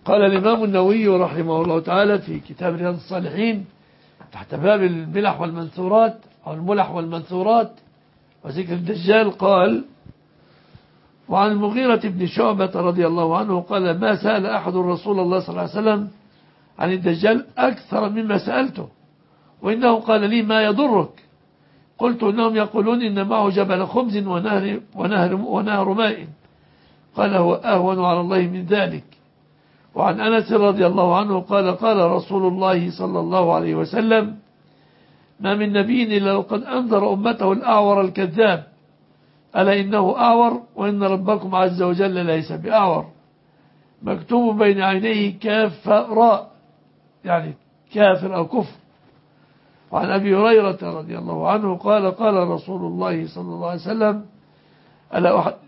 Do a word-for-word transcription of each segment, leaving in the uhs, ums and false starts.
قال الإمام النووي رحمه الله تعالى في كتاب رياض الصالحين تحت باب الملح والمنثورات أو الملح والمنثورات وذكر الدجال قال: وعن المغيرة بن شعبة رضي الله عنه قال: ما سأل أحد رسول الله صلى الله عليه وسلم عن الدجال أكثر مما سألته، وإنه قال لي: ما يضرك؟ قلت: إنهم يقولون إن معه جبل خبز ونهر, ونهر, ونهر ماء. قال: هو أهون على الله من ذلك. وعن أنس رضي الله عنه قال: قال رسول الله صلى الله عليه وسلم: ما من نبي إلا وقد أنذر أمته الأعور الكذاب، ألا إنه أعور وإن ربكم عز وجل ليس بأعور، مكتوب بين عينيه كاف راء، يعني كافر أو كفر. وعن أبي هريرة رضي الله عنه قال: قال رسول الله صلى الله عليه وسلم: ألا أحد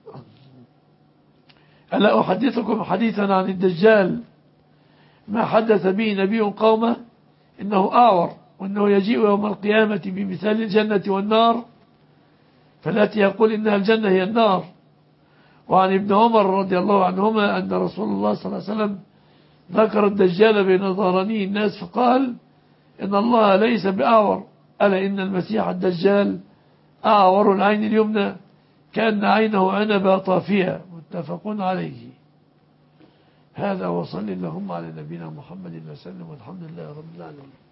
ألا أحدثكم حديثا عن الدجال ما حدث به نبي قومه إنه أعور، وإنه يجيء يوم القيامة بمثال الجنة والنار، فالتي يقول إنها الجنة هي النار. وعن ابن عمر رضي الله عنهما أن رسول الله صلى الله عليه وسلم ذكر الدجال بين ظهراني الناس فقال: إن الله ليس بأعور، ألا إن المسيح الدجال أعور العين اليمنى كأن عينه عنبة طافية، متفق عليه. هذا وصل اللهم على نبينا محمد وسلم، والحمد لله رب العالمين.